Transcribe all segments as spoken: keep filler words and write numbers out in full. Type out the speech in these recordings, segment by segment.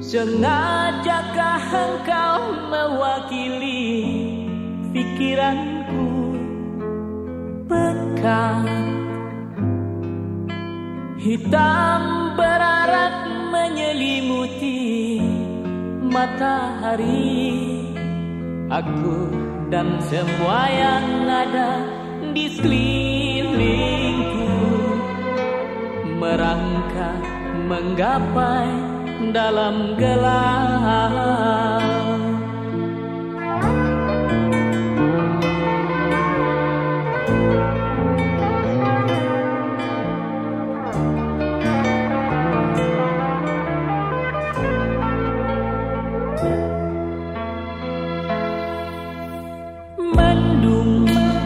Sengajakah engkau mewakili pikiranku pekat? Hitam berarak menyelimuti matahari. Aku dan semua yang ada di sekelilingku merangkak menggapai dalam gelap. Mendung,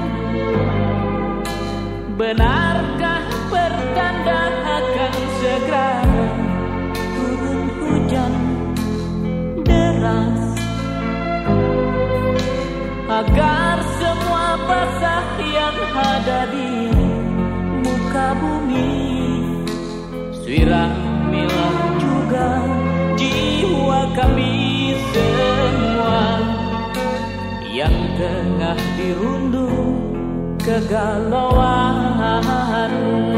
benarkah pertanda akan segera turun hujan deras, agar semua basah yang ada di muka bumi siramilah juga jiwa kami semua yang tengah dirundung kegalauan.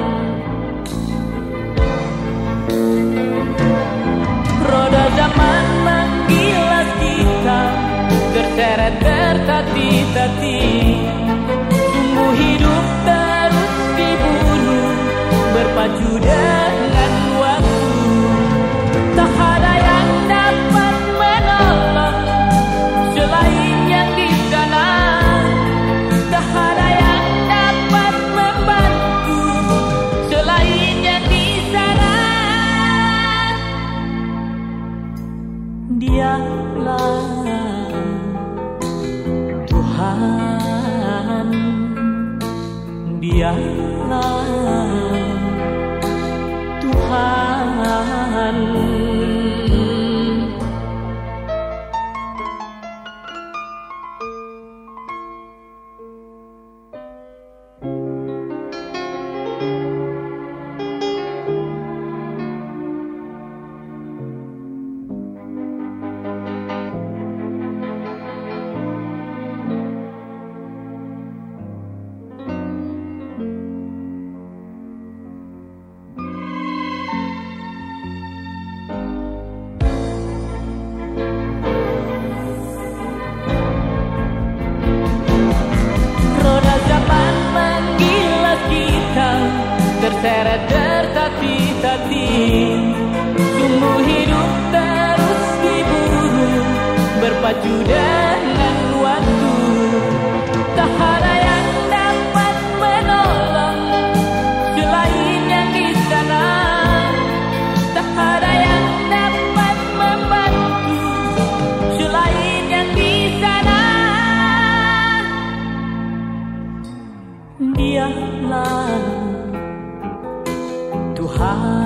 Roda zaman menggilas kita, terseret tertati-tati. Sungguh hidup terus diburu, berpacu dengan waktu. Tak ada yang dapat menolong selain yang di sana. Tak ada yang dapat membantu selain yang di sana. Dialah Tuhan, Dialah Tuhan. Terseret tertati-tati, sungguh hidup terus diburu, berpacu dengan waktu. Tak ada yang dapat menolong selain yang di sana. Tak ada yang dapat membantu selain yang di sana. Dialah Tuhan.